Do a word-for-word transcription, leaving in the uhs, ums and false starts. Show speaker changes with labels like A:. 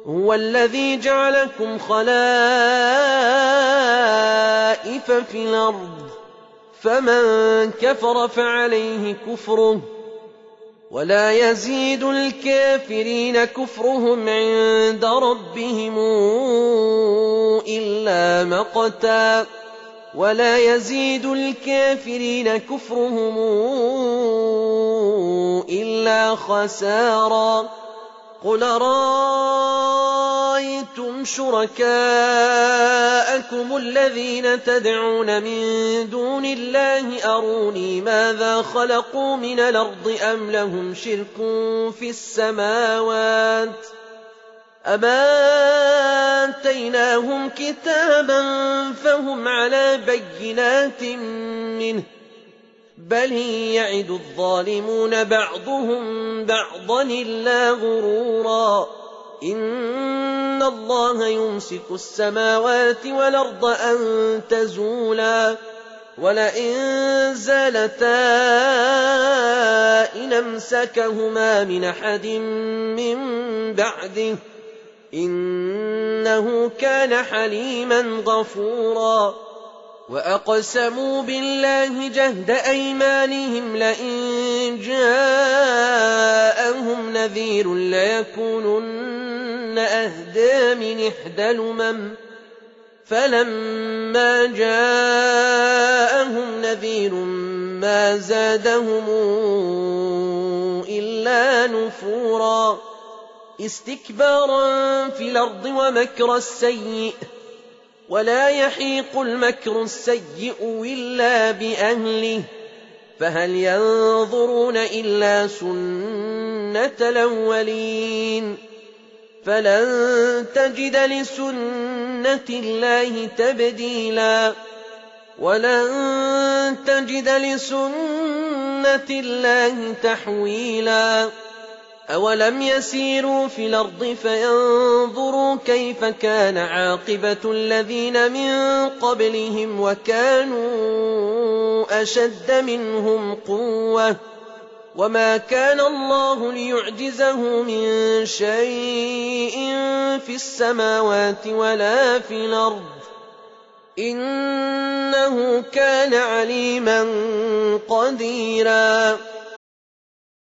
A: هو الذي جعلكم خلائف في الأرض فمن كفر فعليه كفره ولا يزيد الكافرين كفرهم عند ربهم إلا مقتا ولا يزيد الكافرين كفرهم إلا خسارا قل رأيتم شركاءكم الذين تدعون من دون الله أروني ماذا خلقوا من الأرض أم لهم شرك في السماوات أم آتيناهم كتابا فهم على بينات منه بل يعد الظالمون بعضهم بعضا إلا غرورا إن الله يمسك السماوات والأرض أن تزولا ولئن زالتا إن امسكهما من أحد من بعده إنه كان حليما غفورا وأقسموا بالله جهد أيمانهم لئن جاءهم نذير ليكونن أهدى من إحدى الأمم فلما جاءهم نذير ما زادهم إلا نفورا استكبارا في الأرض ومكر السيئ ولا يحيق المكر السيئ إلا بأهله فهل ينظرون إلا سنة الأولين فلن تجد لسنة الله تبديلا ولن تجد لسنة الله تحويلا أولم يسيروا في الأرض فينظروا كيف كان عاقبة الذين من قبلهم وكانوا أشد منهم قوة وما كان الله ليعجزه من شيء في السماوات ولا في الأرض إنه كان عليما قديرا